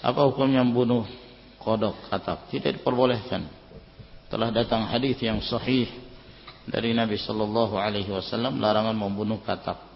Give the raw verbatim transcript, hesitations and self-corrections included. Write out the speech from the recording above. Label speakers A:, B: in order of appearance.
A: Apa hukumnya membunuh kodok katak? Tidak diperbolehkan. Telah datang hadis yang sahih dari Nabi sallallahu alaihi wasallam larangan membunuh katak.